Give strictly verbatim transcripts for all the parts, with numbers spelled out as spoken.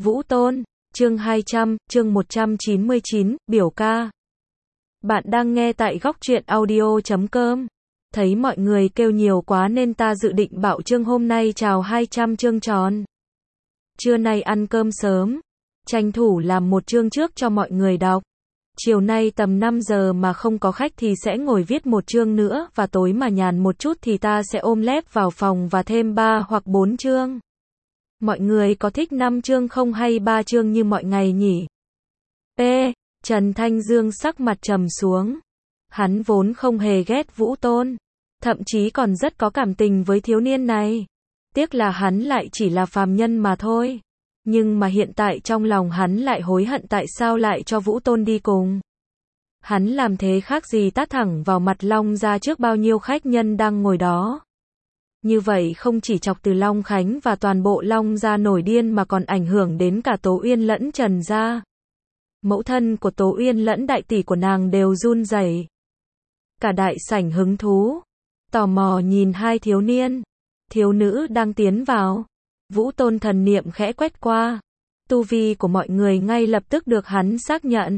Vũ Tôn, chương hai trăm, chương một trăm chín mươi chín, biểu ca. Bạn đang nghe tại góc truyện audio chấm com. Thấy mọi người kêu nhiều quá nên ta dự định bảo chương hôm nay chào hai trăm chương tròn. Trưa nay ăn cơm sớm, tranh thủ làm một chương trước cho mọi người đọc. Chiều nay tầm năm giờ mà không có khách thì sẽ ngồi viết một chương nữa, và tối mà nhàn một chút thì ta sẽ ôm lép vào phòng và thêm ba hoặc bốn chương. Mọi người có thích năm chương không hay ba chương như mọi ngày nhỉ? P. Trần Thanh Dương sắc mặt trầm xuống. Hắn vốn không hề ghét Vũ Tôn, thậm chí còn rất có cảm tình với thiếu niên này. Tiếc là hắn lại chỉ là phàm nhân mà thôi. Nhưng mà hiện tại trong lòng hắn lại hối hận tại sao lại cho Vũ Tôn đi cùng. Hắn làm thế khác gì tát thẳng vào mặt Long Gia trước bao nhiêu khách nhân đang ngồi đó. Như vậy không chỉ chọc từ Long Khánh và toàn bộ Long Gia nổi điên mà còn ảnh hưởng đến cả Tố Uyên lẫn Trần Gia. Mẫu thân của Tố Uyên lẫn đại tỷ của nàng đều run rẩy. Cả đại sảnh hứng thú, tò mò nhìn hai thiếu niên, thiếu nữ đang tiến vào. Vũ Tôn thần niệm khẽ quét qua, tu vi của mọi người ngay lập tức được hắn xác nhận.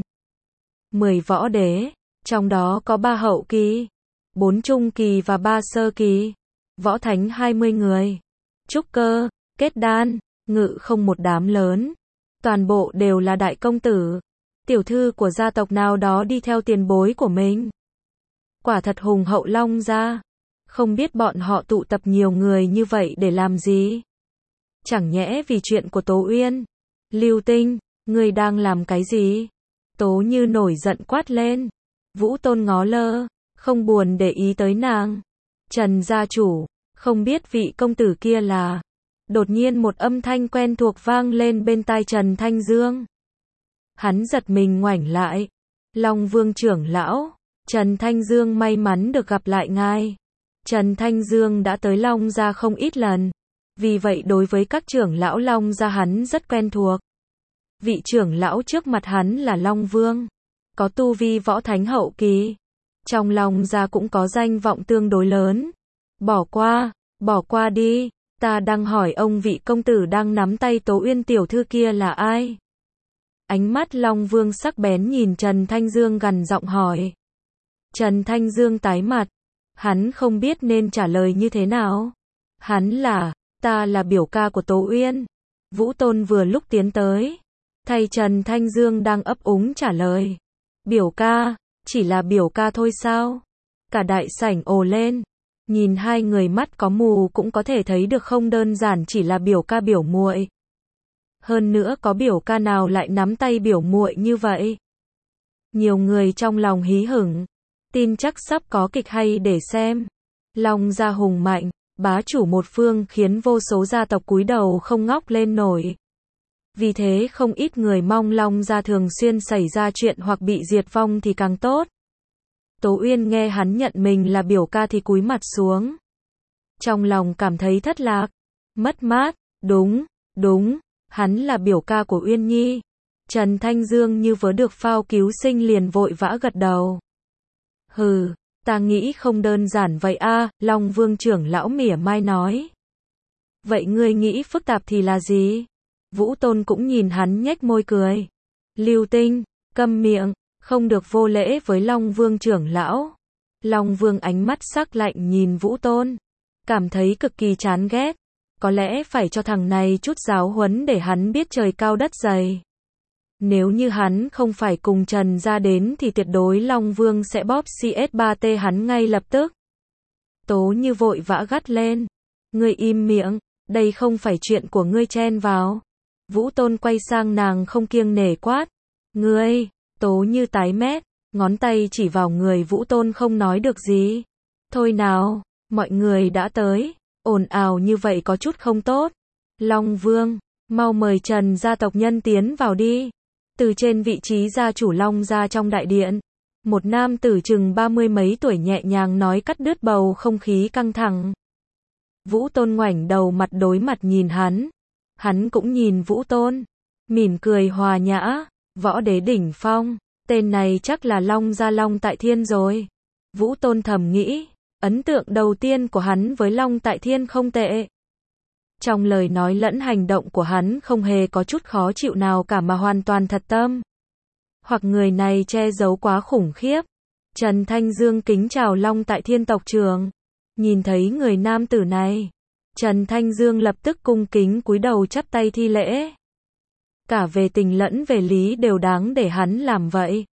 Mười võ đế, trong đó có ba hậu kỳ, bốn trung kỳ và ba sơ kỳ. Võ thánh hai mươi người, trúc cơ, kết đan, ngự không một đám lớn. Toàn bộ đều là đại công tử, tiểu thư của gia tộc nào đó đi theo tiền bối của mình. Quả thật hùng hậu Long Gia. Không biết bọn họ tụ tập nhiều người như vậy để làm gì? Chẳng nhẽ vì chuyện của Tố Uyên? Lưu Tinh, ngươi đang làm cái gì? Tố Như nổi giận quát lên. Vũ Tôn ngó lơ, không buồn để ý tới nàng. Trần gia chủ, không biết vị công tử kia là... Đột nhiên một âm thanh quen thuộc vang lên bên tai Trần Thanh Dương. Hắn giật mình ngoảnh lại. Long Vương trưởng lão. Trần Thanh Dương may mắn được gặp lại ngài. Trần Thanh Dương đã tới Long Gia không ít lần. Vì vậy đối với các trưởng lão Long Gia hắn rất quen thuộc. Vị trưởng lão trước mặt hắn là Long Vương. Có tu vi võ thánh hậu kỳ. Trong Long Gia cũng có danh vọng tương đối lớn. Bỏ qua, bỏ qua đi. Ta đang hỏi ông vị công tử đang nắm tay Tố Uyên tiểu thư kia là ai? Ánh mắt Long Vương sắc bén nhìn Trần Thanh Dương gằn giọng hỏi. Trần Thanh Dương tái mặt. Hắn không biết nên trả lời như thế nào. Hắn là, ta là biểu ca của Tố Uyên. Vũ Tôn vừa lúc tiến tới. Thay Trần Thanh Dương đang ấp úng trả lời. Biểu ca, chỉ là biểu ca thôi sao? Cả đại sảnh ồ lên. Nhìn hai người mắt có mù cũng có thể thấy được không đơn giản chỉ là biểu ca biểu muội. Hơn nữa có biểu ca nào lại nắm tay biểu muội như vậy? Nhiều người trong lòng hí hửng. Tin chắc sắp có kịch hay để xem. Long Gia hùng mạnh, bá chủ một phương khiến vô số gia tộc cúi đầu không ngóc lên nổi. Vì thế không ít người mong Long Gia thường xuyên xảy ra chuyện hoặc bị diệt vong thì càng tốt. Tố Uyên nghe hắn nhận mình là biểu ca thì cúi mặt xuống. Trong lòng cảm thấy thất lạc, mất mát, đúng, đúng, hắn là biểu ca của Uyên Nhi. Trần Thanh Dương như vớ được phao cứu sinh liền vội vã gật đầu. Hừ, ta nghĩ không đơn giản vậy a, à, Long Vương trưởng lão mỉa mai nói. Vậy ngươi nghĩ phức tạp thì là gì? Vũ Tôn cũng nhìn hắn nhếch môi cười. Lưu Tinh, câm miệng, không được vô lễ với Long Vương trưởng lão. Long Vương ánh mắt sắc lạnh nhìn Vũ Tôn, cảm thấy cực kỳ chán ghét. Có lẽ phải cho thằng này chút giáo huấn để hắn biết trời cao đất dày. Nếu như hắn không phải cùng Trần Gia đến thì tuyệt đối Long Vương sẽ bóp C S ba T hắn ngay lập tức. Tố Như vội vã gắt lên. Ngươi im miệng, đây không phải chuyện của ngươi chen vào. Vũ Tôn quay sang nàng không kiêng nể quát. Ngươi, Tố Như tái mét, ngón tay chỉ vào người Vũ Tôn không nói được gì. Thôi nào, mọi người đã tới, ồn ào như vậy có chút không tốt. Long Vương, mau mời Trần gia tộc nhân tiến vào đi. Từ trên vị trí gia chủ Long Gia trong đại điện, một nam tử chừng ba mươi mấy tuổi nhẹ nhàng nói cắt đứt bầu không khí căng thẳng. Vũ Tôn ngoảnh đầu mặt đối mặt nhìn hắn. Hắn cũng nhìn Vũ Tôn, mỉm cười hòa nhã. Võ đế đỉnh phong, tên này chắc là Long Gia Long Tại Thiên rồi. Vũ Tôn thầm nghĩ, ấn tượng đầu tiên của hắn với Long Tại Thiên không tệ. Trong lời nói lẫn hành động của hắn không hề có chút khó chịu nào cả mà hoàn toàn thật tâm. Hoặc người này che giấu quá khủng khiếp. Trần Thanh Dương kính chào Long Tại Thiên tộc trưởng. Nhìn thấy người nam tử này, Trần Thanh Dương lập tức cung kính cúi đầu chắp tay thi lễ. Cả về tình lẫn về lý đều đáng để hắn làm vậy.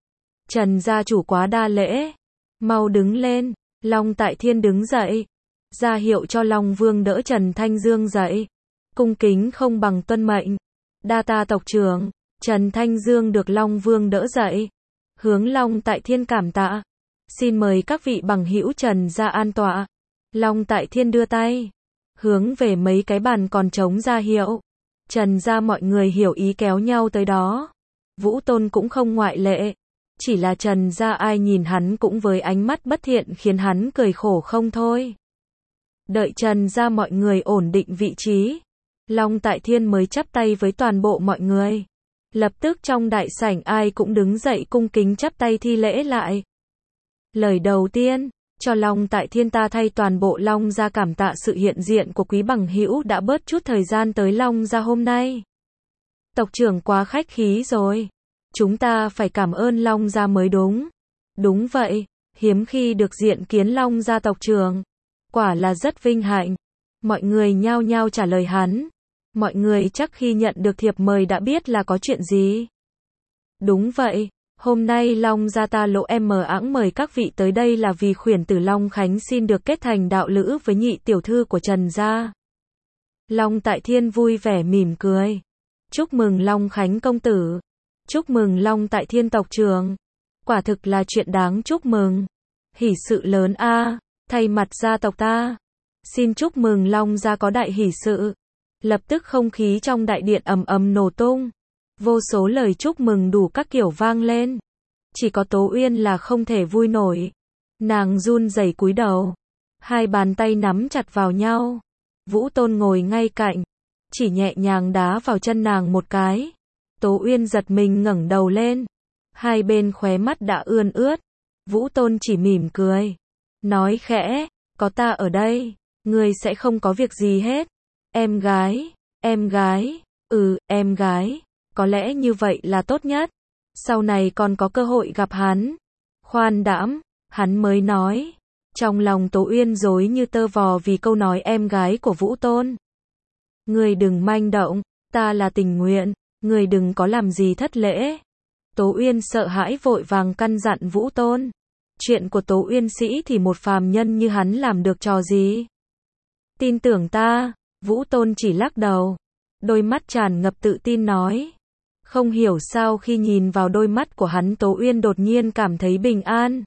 Trần gia chủ quá đa lễ. Mau đứng lên. Long Tại Thiên đứng dậy, ra hiệu cho Long Vương đỡ Trần Thanh Dương dậy. Cung kính không bằng tuân mệnh. Đa ta tộc trưởng. Trần Thanh Dương được Long Vương đỡ dậy, hướng Long Tại Thiên cảm tạ. Xin mời các vị bằng hữu Trần gia an tọa. Long Tại Thiên đưa tay, hướng về mấy cái bàn còn trống ra hiệu. Trần gia mọi người hiểu ý kéo nhau tới đó. Vũ Tôn cũng không ngoại lệ. Chỉ là Trần gia ai nhìn hắn cũng với ánh mắt bất thiện khiến hắn cười khổ không thôi. Đợi Trần gia mọi người ổn định vị trí, Long Tại Thiên mới chắp tay với toàn bộ mọi người. Lập tức trong đại sảnh ai cũng đứng dậy cung kính chắp tay thi lễ lại. Lời đầu tiên, cho Long Tại Thiên ta thay toàn bộ Long gia cảm tạ sự hiện diện của quý bằng hữu đã bớt chút thời gian tới Long gia hôm nay. Tộc trưởng quá khách khí rồi. Chúng ta phải cảm ơn Long gia mới đúng. Đúng vậy, hiếm khi được diện kiến Long gia tộc trưởng. Quả là rất vinh hạnh. Mọi người nhao nhao trả lời hắn. Mọi người chắc khi nhận được thiệp mời đã biết là có chuyện gì. Đúng vậy, hôm nay Long gia ta Lộ em ẵng mời các vị tới đây là vì khuyển tử Long Khánh xin được kết thành đạo lữ với nhị tiểu thư của Trần gia. Long Tại Thiên vui vẻ mỉm cười. Chúc mừng Long Khánh công tử. Chúc mừng Long Tại Thiên tộc trưởng. Quả thực là chuyện đáng chúc mừng. Hỷ sự lớn a, thay mặt gia tộc ta. Xin chúc mừng Long gia có đại hỷ sự. Lập tức không khí trong đại điện ầm ầm nổ tung. Vô số lời chúc mừng đủ các kiểu vang lên. Chỉ có Tố Uyên là không thể vui nổi. Nàng run rẩy cúi đầu. Hai bàn tay nắm chặt vào nhau. Vũ Tôn ngồi ngay cạnh. Chỉ nhẹ nhàng đá vào chân nàng một cái. Tố Uyên giật mình ngẩng đầu lên. Hai bên khóe mắt đã ươn ướt. Vũ Tôn chỉ mỉm cười. Nói khẽ, có ta ở đây, ngươi sẽ không có việc gì hết. Em gái, em gái, ừ, em gái, có lẽ như vậy là tốt nhất. Sau này còn có cơ hội gặp hắn. Khoan đãm, hắn mới nói. Trong lòng Tố Uyên rối như tơ vò vì câu nói em gái của Vũ Tôn. Ngươi đừng manh động, ta là tình nguyện, ngươi đừng có làm gì thất lễ. Tố Uyên sợ hãi vội vàng căn dặn Vũ Tôn. Chuyện của Tố Uyên sĩ thì một phàm nhân như hắn làm được trò gì? Tin tưởng ta. Vũ Tôn chỉ lắc đầu. Đôi mắt tràn ngập tự tin nói. Không hiểu sao khi nhìn vào đôi mắt của hắn Tố Uyên đột nhiên cảm thấy bình an.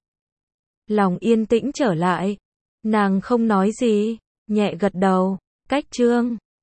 Lòng yên tĩnh trở lại. Nàng không nói gì, nhẹ gật đầu. Cách chương